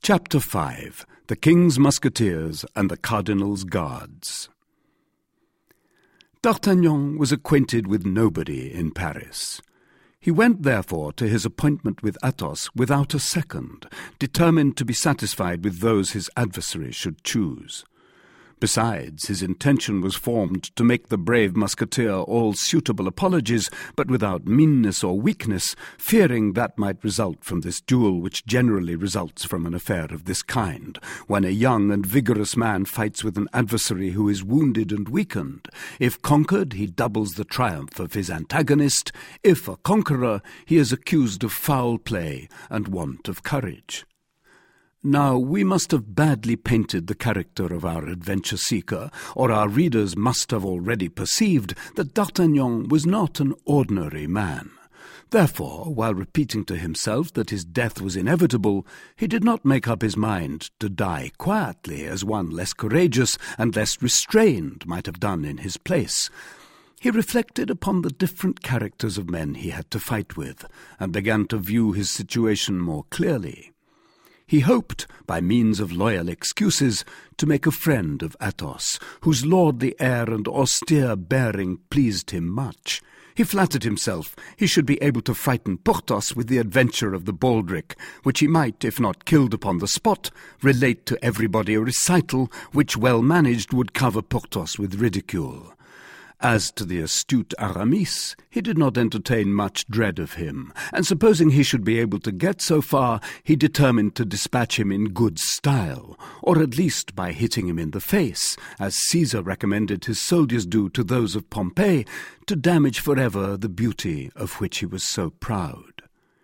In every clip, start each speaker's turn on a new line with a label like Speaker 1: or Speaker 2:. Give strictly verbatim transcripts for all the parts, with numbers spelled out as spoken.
Speaker 1: Chapter five. The King's Musketeers and the Cardinal's Guards. D'Artagnan was acquainted with nobody in Paris. He went, therefore, to his appointment with Athos without a second, determined to be satisfied with those his adversary should choose. Besides, his intention was formed to make the brave musketeer all suitable apologies, but without meanness or weakness, fearing that might result from this duel which generally results from an affair of this kind, when a young and vigorous man fights with an adversary who is wounded and weakened. If conquered, he doubles the triumph of his antagonist. If a conqueror, he is accused of foul play and want of courage. Now, we must have badly painted the character of our adventure-seeker, or our readers must have already perceived that D'Artagnan was not an ordinary man. Therefore, while repeating to himself that his death was inevitable, he did not make up his mind to die quietly as one less courageous and less restrained might have done in his place. He reflected upon the different characters of men he had to fight with, and began to view his situation more clearly. He hoped, by means of loyal excuses, to make a friend of Athos, whose lordly air and austere bearing pleased him much. He flattered himself he should be able to frighten Porthos with the adventure of the baldric, which he might, if not killed upon the spot, relate to everybody a recital which, well managed, would cover Porthos with ridicule. As to the astute Aramis, he did not entertain much dread of him, and supposing he should be able to get so far, he determined to dispatch him in good style, or at least by hitting him in the face, as Caesar recommended his soldiers do to those of Pompey, to damage forever the beauty of which he was so proud.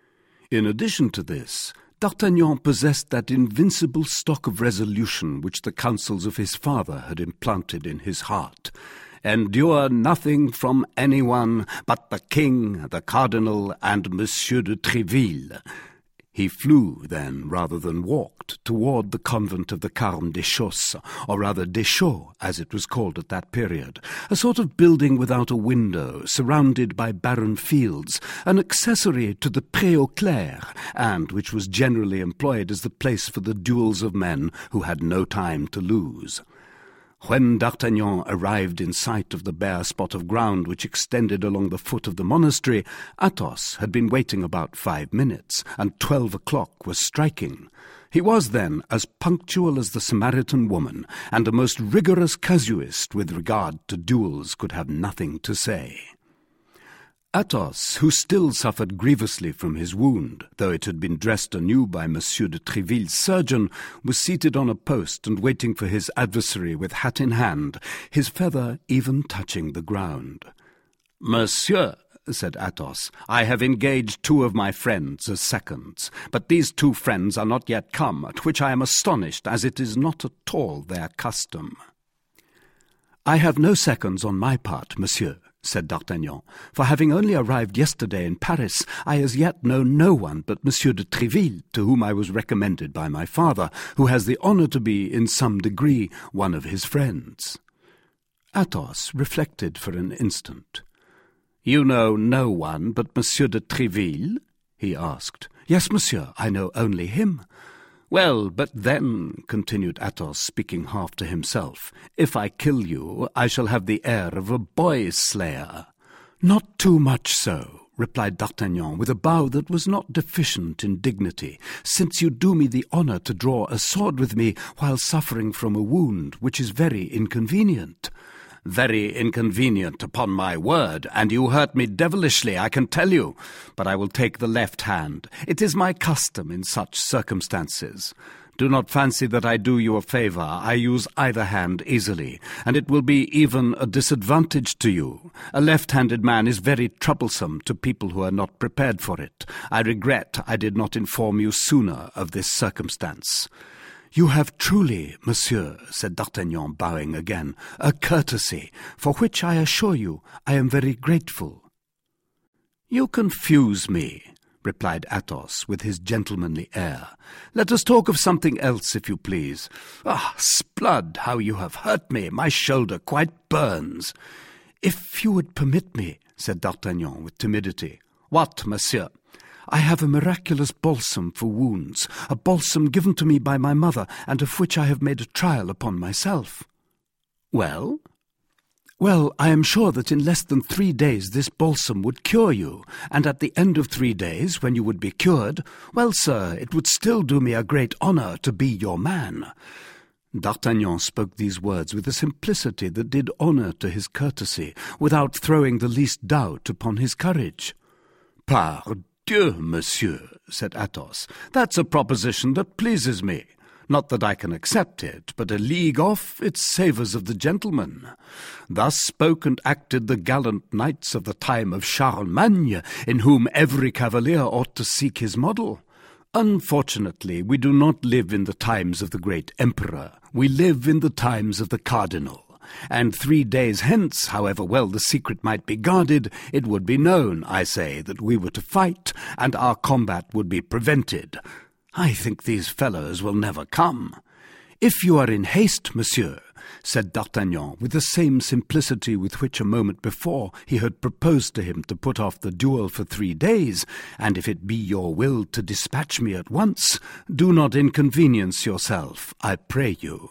Speaker 1: In addition to this, D'Artagnan possessed that invincible stock of resolution which the counsels of his father had implanted in his heart. Endure nothing from anyone but the king, the cardinal, and Monsieur de Tréville. He flew, then, rather than walked, toward the convent of the Carmes Deschaux, or rather Deschaux, as it was called at that period, a sort of building without a window, surrounded by barren fields, an accessory to the Pré aux Clercs, and which was generally employed as the place for the duels of men who had no time to lose. When D'Artagnan arrived in sight of the bare spot of ground which extended along the foot of the monastery, Athos had been waiting about five minutes, and twelve o'clock was striking. He was, then, as punctual as the Samaritan woman, and a most rigorous casuist with regard to duels could have nothing to say. Athos, who still suffered grievously from his wound, though it had been dressed anew by Monsieur de Tréville's surgeon, was seated on a post and waiting for his adversary with hat in hand, his feather even touching the ground. "Monsieur," said Athos, "I have engaged two of my friends as seconds, but these two friends are not yet come, at which I am astonished, as it is not at all their custom." "I have no seconds on my part, monsieur," said D'Artagnan, "for having only arrived yesterday in Paris, I as yet know no one but Monsieur de Tréville, to whom I was recommended by my father, who has the honour to be, in some degree, one of his friends." Athos reflected for an instant. "You know no one but Monsieur de Tréville?" he asked. "Yes, monsieur, I know only him." "Well, but then," continued Athos, speaking half to himself, "if I kill you, I shall have the air of a boy-slayer." "Not too much so," replied D'Artagnan, with a bow that was not deficient in dignity, "since you do me the honour to draw a sword with me while suffering from a wound, which is very inconvenient." "Very inconvenient, upon my word, and you hurt me devilishly, I can tell you. But I will take the left hand. It is my custom in such circumstances. Do not fancy that I do you a favour. I use either hand easily, and it will be even a disadvantage to you. A left-handed man is very troublesome to people who are not prepared for it. I regret I did not inform you sooner of this circumstance." "You have truly, monsieur," said D'Artagnan, bowing again, "a courtesy, for which I assure you I am very grateful." "You confuse me," replied Athos, with his gentlemanly air. "Let us talk of something else, if you please. Ah, s'blood, how you have hurt me! My shoulder quite burns." "If you would permit me," said D'Artagnan with timidity. "What, monsieur?" I have a miraculous balsam for wounds, a balsam given to me by my mother, and of which I have made a trial upon myself." "Well?" "Well, I am sure that in less than three days this balsam would cure you, and at the end of three days, when you would be cured, well, sir, it would still do me a great honour to be your man." D'Artagnan spoke these words with a simplicity that did honour to his courtesy, without throwing the least doubt upon his courage. "Pardieu, monsieur," said Athos, "that's a proposition that pleases me. Not that I can accept it, but a league off it savours of the gentleman. Thus spoke and acted the gallant knights of the time of Charlemagne, in whom every cavalier ought to seek his model. Unfortunately, we do not live in the times of the great emperor. We live in the times of the cardinal. And three days hence, however well the secret might be guarded, it would be known, I say, that we were to fight, and our combat would be prevented. I think these fellows will never come. If you are in haste, monsieur," said D'Artagnan, with the same simplicity with which a moment before he had proposed to him to put off the duel for three days, "and if it be your will to dispatch me at once, do not inconvenience yourself, I pray you."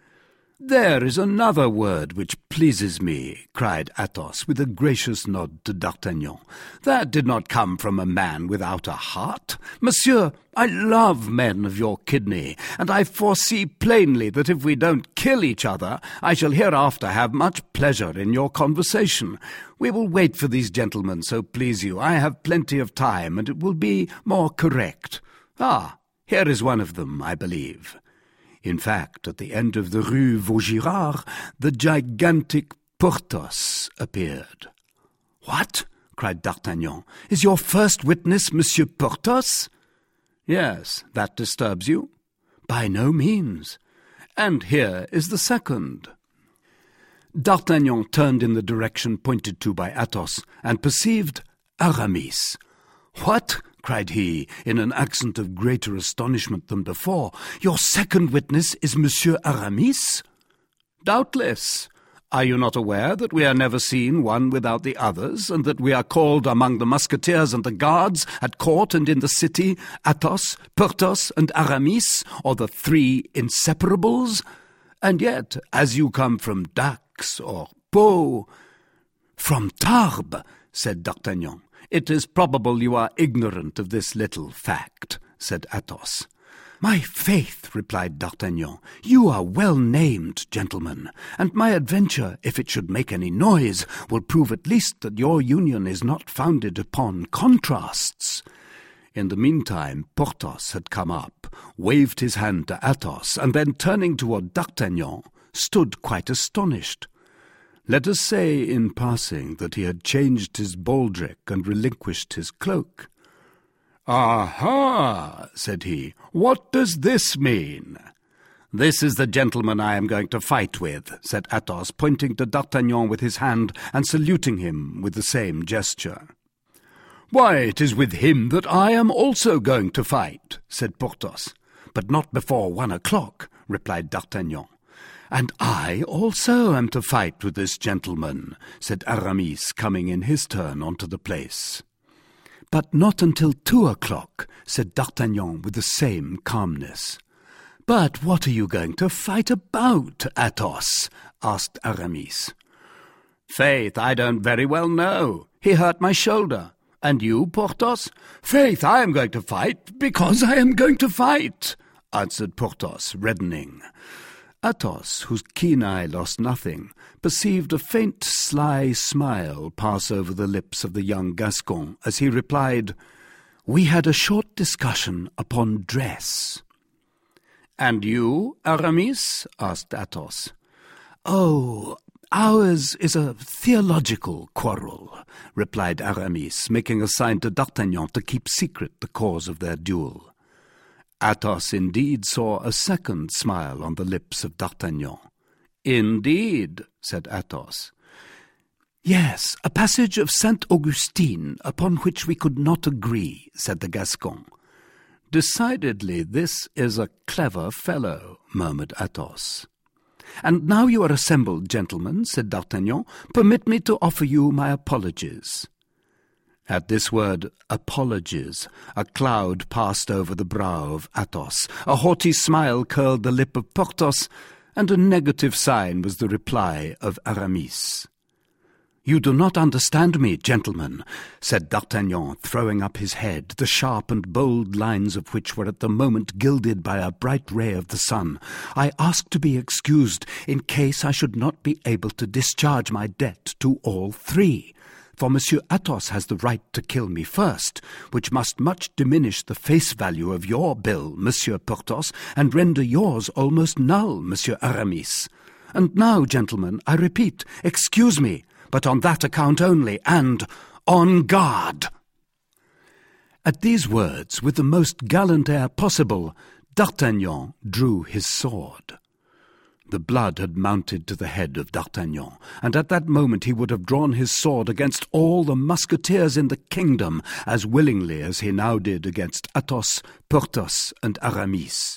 Speaker 1: "There is another word which pleases me," cried Athos, with a gracious nod to D'Artagnan. "That did not come from a man without a heart. Monsieur, I love men of your kidney, and I foresee plainly that if we don't kill each other, I shall hereafter have much pleasure in your conversation. We will wait for these gentlemen, so please you. I have plenty of time, and it will be more correct. Ah, here is one of them, I believe." In fact, at the end of the Rue Vaugirard, the gigantic Porthos appeared. "What?" cried D'Artagnan. "Is your first witness Monsieur Porthos?" "Yes, that disturbs you?" "By no means." "And here is the second." D'Artagnan turned in the direction pointed to by Athos, and perceived Aramis. "What?" cried he, in an accent of greater astonishment than before. "Your second witness is Monsieur Aramis?" "Doubtless. Are you not aware that we are never seen one without the others, and that we are called among the musketeers and the guards, at court and in the city, Athos, Porthos, and Aramis, or the three inseparables? And yet, as you come from Dax or Pau—" "From Tarbes," said D'Artagnan. "It is probable you are ignorant of this little fact," said Athos. "My faith," replied D'Artagnan, "you are well named, gentlemen, and my adventure, if it should make any noise, will prove at least that your union is not founded upon contrasts." In the meantime, Porthos had come up, waved his hand to Athos, and then, turning toward D'Artagnan, stood quite astonished. Let us say, in passing, that he had changed his baldric and relinquished his cloak. "Aha!" said he. "What does this mean?" "This is the gentleman I am going to fight with," said Athos, pointing to D'Artagnan with his hand and saluting him with the same gesture. "Why, it is with him that I am also going to fight," said Porthos. "But not before one o'clock," replied D'Artagnan. "And I also am to fight with this gentleman," said Aramis, coming in his turn onto the place. "But not until two o'clock," said D'Artagnan with the same calmness. "But what are you going to fight about, Athos?" asked Aramis. "Faith, I don't very well know. He hurt my shoulder. And you, Porthos?" "Faith, I am going to fight because I am going to fight," answered Porthos, reddening. Athos, whose keen eye lost nothing, perceived a faint, sly smile pass over the lips of the young Gascon as he replied, "We had a short discussion upon dress." "And you, Aramis?" asked Athos. "Oh, ours is a theological quarrel," replied Aramis, making a sign to D'Artagnan to keep secret the cause of their duel. Athos indeed saw a second smile on the lips of D'Artagnan. "Indeed," said Athos. "Yes, a passage of Saint Augustine, upon which we could not agree," said the Gascon. "Decidedly this is a clever fellow," murmured Athos. "And now you are assembled, gentlemen," said D'Artagnan, "permit me to offer you my apologies." At this word, apologies, a cloud passed over the brow of Athos, a haughty smile curled the lip of Porthos, and a negative sign was the reply of Aramis. "You do not understand me, gentlemen," said D'Artagnan, throwing up his head, the sharp and bold lines of which were at the moment gilded by a bright ray of the sun. "I ask to be excused in case I should not be able to discharge my debt to all three. For Monsieur Athos has the right to kill me first, which must much diminish the face value of your bill, Monsieur Porthos, and render yours almost null, Monsieur Aramis. And now, gentlemen, I repeat, excuse me, but on that account only, and on guard." At these words, with the most gallant air possible, D'Artagnan drew his sword. The blood had mounted to the head of D'Artagnan, and at that moment he would have drawn his sword against all the musketeers in the kingdom as willingly as he now did against Athos, Porthos, and Aramis.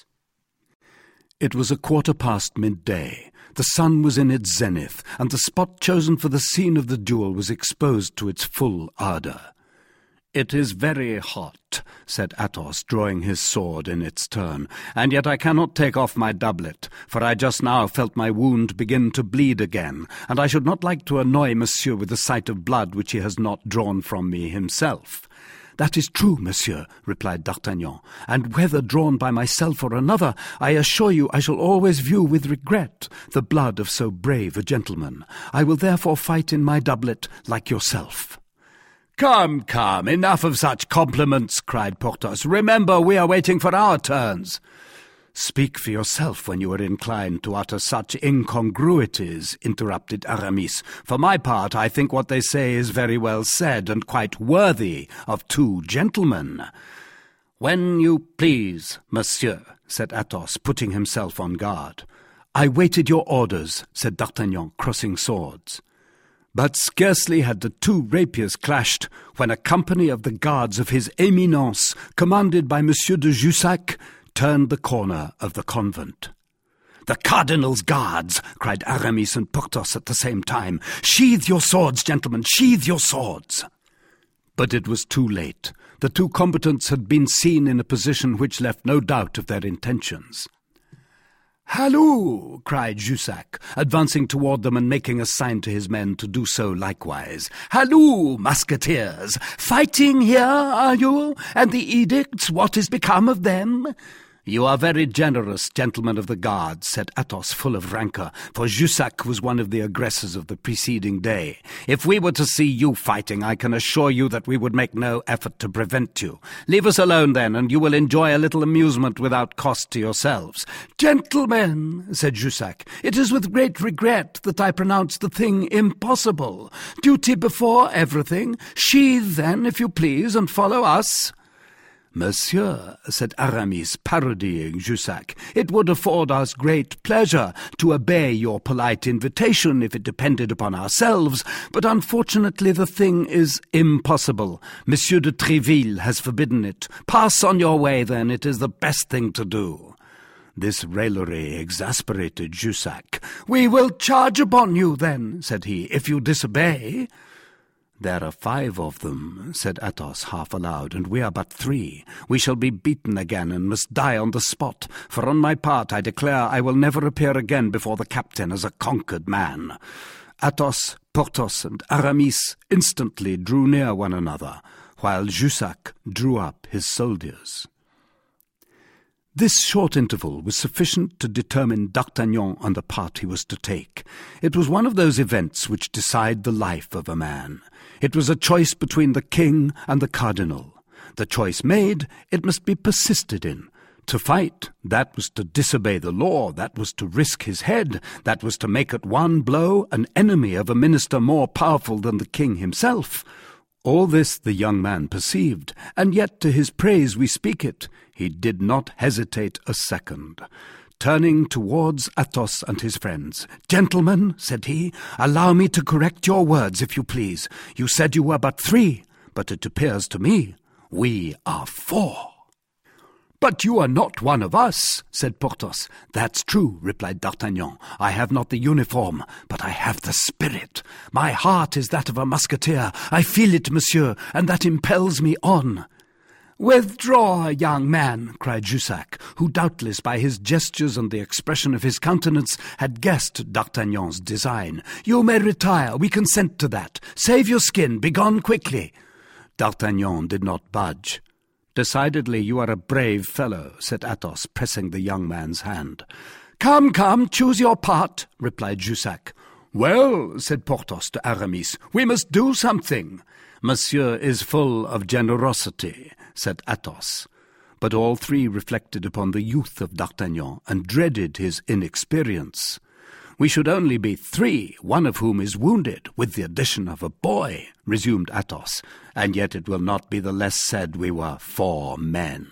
Speaker 1: It was a quarter past midday. The sun was in its zenith, and the spot chosen for the scene of the duel was exposed to its full ardour. "It is very hot," said Athos, drawing his sword in its turn, "and yet I cannot take off my doublet, for I just now felt my wound begin to bleed again, and I should not like to annoy Monsieur with the sight of blood which he has not drawn from me himself." "That is true, monsieur," replied D'Artagnan, "and whether drawn by myself or another, I assure you I shall always view with regret the blood of so brave a gentleman. I will therefore fight in my doublet like yourself." "Come, come, enough of such compliments," cried Porthos. "Remember, we are waiting for our turns." "Speak for yourself when you are inclined to utter such incongruities," interrupted Aramis. "For my part, I think what they say is very well said, and quite worthy of two gentlemen." "When you please, monsieur," said Athos, putting himself on guard. "I waited your orders," said D'Artagnan, crossing swords. But scarcely had the two rapiers clashed when a company of the guards of his Éminence, commanded by Monsieur de Jussac, turned the corner of the convent. "The Cardinal's guards!" cried Aramis and Porthos at the same time. "Sheathe your swords, gentlemen, sheathe your swords!" But it was too late. The two combatants had been seen in a position which left no doubt of their intentions. "Halloo!" cried Jussac, advancing toward them and making a sign to his men to do so likewise. "Halloo, musketeers! Fighting here, are you? And the edicts, what is become of them?" "You are very generous, gentlemen of the guards," said Athos, full of rancour, for Jussac was one of the aggressors of the preceding day. "If we were to see you fighting, I can assure you that we would make no effort to prevent you. Leave us alone, then, and you will enjoy a little amusement without cost to yourselves." "Gentlemen," said Jussac, "it is with great regret that I pronounce the thing impossible. Duty before everything. Sheathe, then, if you please, and follow us." "Monsieur," said Aramis, parodying Jussac, "it would afford us great pleasure to obey your polite invitation if it depended upon ourselves, but unfortunately the thing is impossible. Monsieur de Tréville has forbidden it. Pass on your way, then, it is the best thing to do." This raillery exasperated Jussac. "We will charge upon you, then," said he, "if you disobey." "There are five of them," said Athos half aloud, "and we are but three. We shall be beaten again and must die on the spot, for on my part I declare I will never appear again before the captain as a conquered man." Athos, Porthos, and Aramis instantly drew near one another, while Jussac drew up his soldiers. This short interval was sufficient to determine D'Artagnan on the part he was to take. It was one of those events which decide the life of a man. It was a choice between the king and the cardinal. The choice made, it must be persisted in. To fight, that was to disobey the law, that was to risk his head, that was to make at one blow an enemy of a minister more powerful than the king himself. All this the young man perceived, and yet to his praise we speak it. He did not hesitate a second. Turning towards Athos and his friends, "Gentlemen," said he, "allow me to correct your words, if you please. You said you were but three, but it appears to me we are four." "But you are not one of us," said Porthos. "That's true," replied D'Artagnan. "I have not the uniform, but I have the spirit. My heart is that of a musketeer. I feel it, monsieur, and that impels me on." "Withdraw, young man," cried Jussac, who doubtless by his gestures and the expression of his countenance had guessed D'Artagnan's design. "You may retire. We consent to that. Save your skin. Begone quickly." D'Artagnan did not budge. "Decidedly you are a brave fellow," said Athos, pressing the young man's hand. "Come, come, choose your part," replied Jussac. "Well," said Porthos to Aramis, "we must do something." "Monsieur is full of generosity," said Athos. But all three reflected upon the youth of D'Artagnan and dreaded his inexperience. "We should only be three, one of whom is wounded, with the addition of a boy," resumed Athos, "and yet it will not be the less said we were four men."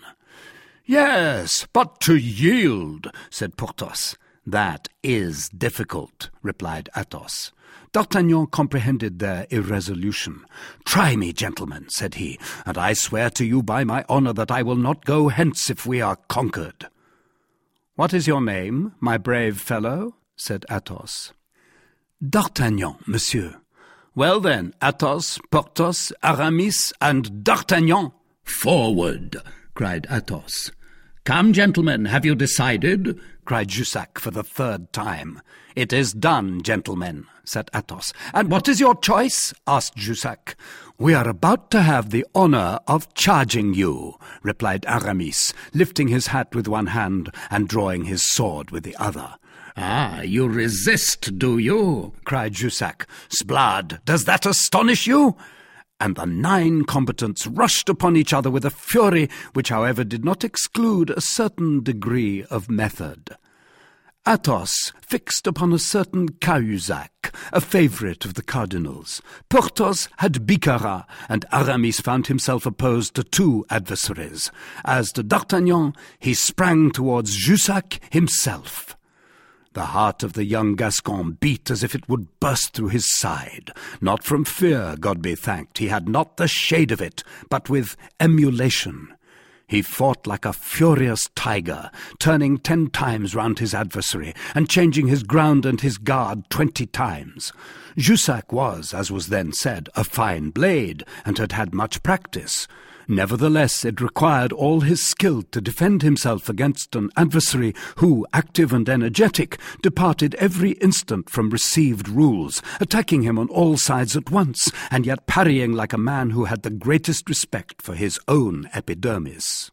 Speaker 1: "Yes, but to yield," said Porthos. "That is difficult," replied Athos. D'Artagnan comprehended their irresolution. "Try me, gentlemen," said he, "and I swear to you by my honour that I will not go hence if we are conquered." "What is your name, my brave fellow?" said Athos. "D'Artagnan, monsieur." "Well then, Athos, Porthos, Aramis, and D'Artagnan." "Forward!" cried Athos. "Come, gentlemen, have you decided?" cried Jussac for the third time. "It is done, gentlemen," said Athos. "And what is your choice?" asked Jussac. "We are about to have the honour of charging you," replied Aramis, lifting his hat with one hand and drawing his sword with the other. "Ah, you resist, do you?" cried Jussac. "S'blood, does that astonish you?" And the nine combatants rushed upon each other with a fury which, however, did not exclude a certain degree of method. Athos fixed upon a certain Cahusac, a favourite of the cardinal's. Porthos had Bicarat, and Aramis found himself opposed to two adversaries. As to D'Artagnan, he sprang towards Jussac himself. The heart of the young Gascon beat as if it would burst through his side. Not from fear, God be thanked, he had not the shade of it, but with emulation. He fought like a furious tiger, turning ten times round his adversary, and changing his ground and his guard twenty times. Jussac was, as was then said, a fine blade, and had had much practice. Nevertheless, it required all his skill to defend himself against an adversary who, active and energetic, departed every instant from received rules, attacking him on all sides at once, and yet parrying like a man who had the greatest respect for his own epidermis.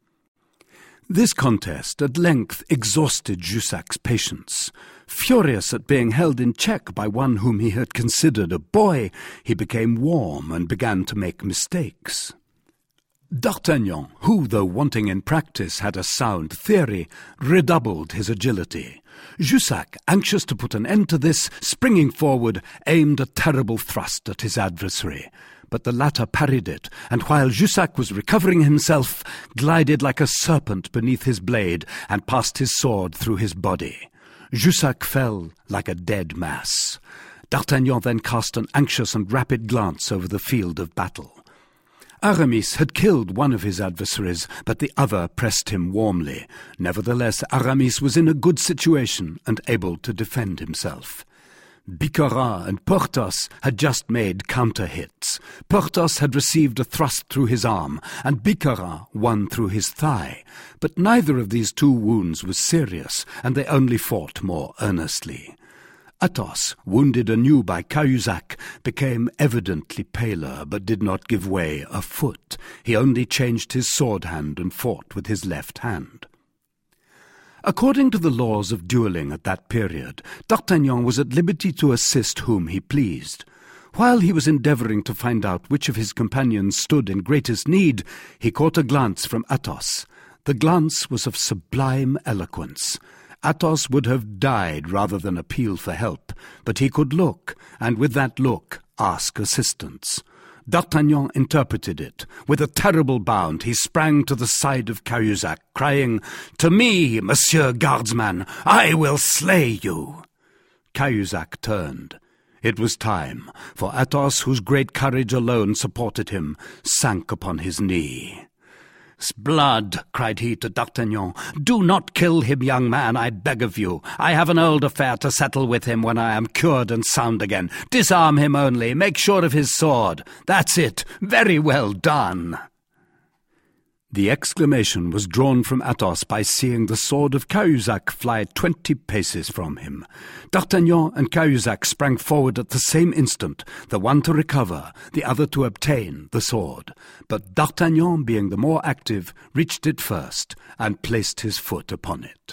Speaker 1: This contest at length exhausted Jussac's patience. Furious at being held in check by one whom he had considered a boy, he became warm and began to make mistakes. D'Artagnan, who, though wanting in practice, had a sound theory, redoubled his agility. Jussac, anxious to put an end to this, springing forward, aimed a terrible thrust at his adversary. But the latter parried it, and while Jussac was recovering himself, glided like a serpent beneath his blade, and passed his sword through his body. Jussac fell like a dead mass. D'Artagnan then cast an anxious and rapid glance over the field of battle. Aramis had killed one of his adversaries, but the other pressed him warmly. Nevertheless, Aramis was in a good situation and able to defend himself. Bicarat and Porthos had just made counter-hits. Porthos had received a thrust through his arm, and Bicarat one through his thigh. But neither of these two wounds was serious, and they only fought more earnestly. Athos, wounded anew by Cahusac, became evidently paler, but did not give way a foot. He only changed his sword hand and fought with his left hand. According to the laws of duelling at that period, D'Artagnan was at liberty to assist whom he pleased. While he was endeavouring to find out which of his companions stood in greatest need, he caught a glance from Athos. The glance was of sublime eloquence. Athos would have died rather than appeal for help, but he could look, and with that look ask assistance. D'Artagnan interpreted it. With a terrible bound he sprang to the side of Cahusac, crying, "To me, Monsieur Guardsman, I will slay you!" Cahusac turned. It was time, for Athos, whose great courage alone supported him, sank upon his knee. "'Sblood,' cried he to D'Artagnan. "'Do not kill him, young man, I beg of you. I have an old affair to settle with him when I am cured and sound again. Disarm him only. Make sure of his sword. That's it. Very well done.' The exclamation was drawn from Athos by seeing the sword of Cahusac fly twenty paces from him. D'Artagnan and Cahusac sprang forward at the same instant, the one to recover, the other to obtain the sword. But D'Artagnan, being the more active, reached it first, and placed his foot upon it.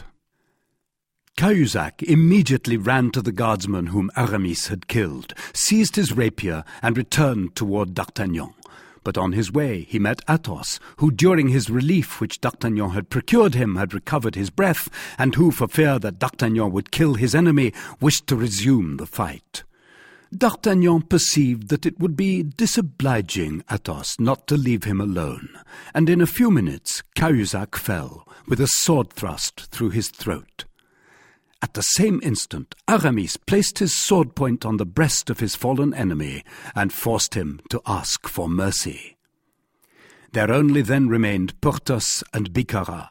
Speaker 1: Cahusac immediately ran to the guardsman whom Aramis had killed, seized his rapier, and returned toward D'Artagnan. But on his way he met Athos, who during his relief which D'Artagnan had procured him had recovered his breath, and who, for fear that D'Artagnan would kill his enemy, wished to resume the fight. D'Artagnan perceived that it would be disobliging Athos not to leave him alone, and in a few minutes Cahusac fell, with a sword thrust through his throat. At the same instant, Aramis placed his sword point on the breast of his fallen enemy and forced him to ask for mercy. There only then remained Porthos and Bicarat.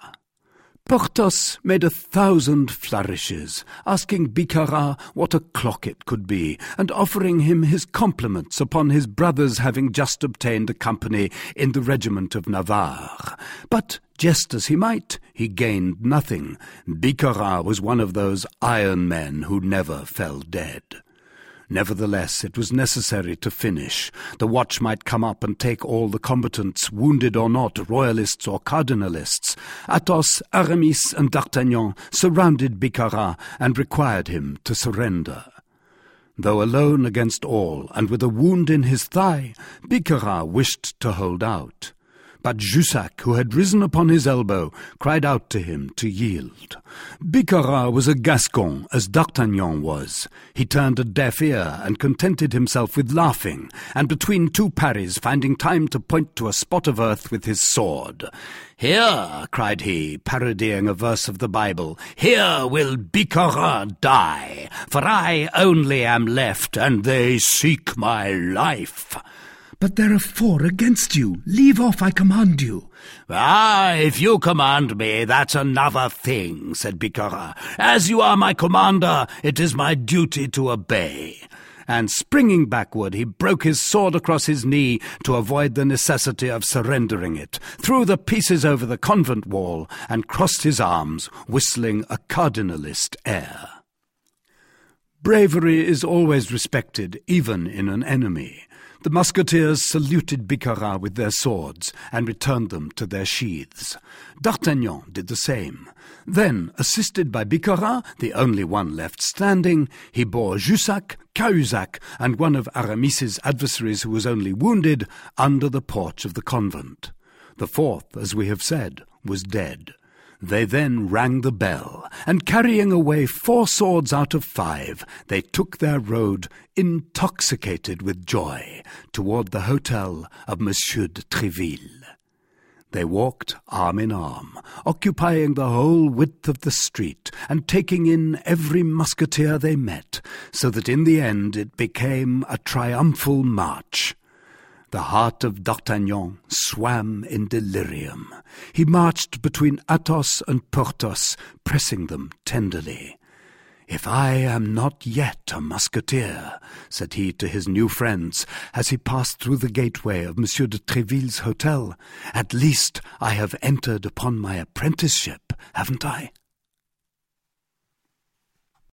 Speaker 1: Porthos made a thousand flourishes, asking Bicarat what o'clock it could be, and offering him his compliments upon his brother's having just obtained a company in the regiment of Navarre. But, jest as he might, he gained nothing. Bicarat was one of those iron men who never fell dead. Nevertheless, it was necessary to finish. The watch might come up and take all the combatants, wounded or not, royalists or cardinalists. Athos, Aramis, and D'Artagnan surrounded Bicarat and required him to surrender. Though alone against all, and with a wound in his thigh, Bicarat wished to hold out. But Jussac, who had risen upon his elbow, cried out to him to yield. Bicarat was a Gascon, as D'Artagnan was. He turned a deaf ear and contented himself with laughing, and between two parries finding time to point to a spot of earth with his sword. "Here," cried he, parodying a verse of the Bible, "here will Bicarat die, for I only am left, and they seek my life."
Speaker 2: "But there are four against you. Leave off, I command you."
Speaker 1: "Ah, if you command me, that's another thing," said Bicarat. "As you are my commander, it is my duty to obey." And springing backward, he broke his sword across his knee to avoid the necessity of surrendering it, threw the pieces over the convent wall, and crossed his arms, whistling a cardinalist air. Bravery is always respected, even in an enemy. The musketeers saluted Bicarat with their swords and returned them to their sheaths. D'Artagnan did the same. Then, assisted by Bicarat, the only one left standing, he bore Jussac, Cahusac, and one of Aramis's adversaries who was only wounded, under the porch of the convent. The fourth, as we have said, was dead. They then rang the bell, and carrying away four swords out of five, they took their road, intoxicated with joy, toward the hotel of Monsieur de Tréville. They walked arm in arm, occupying the whole width of the street, and taking in every musketeer they met, so that in the end it became a triumphal march. The heart of D'Artagnan swam in delirium. He marched between Athos and Porthos, pressing them tenderly. "If I am not yet a musketeer," said he to his new friends, as he passed through the gateway of Monsieur de Tréville's hotel, "at least I have entered upon my apprenticeship, haven't I?"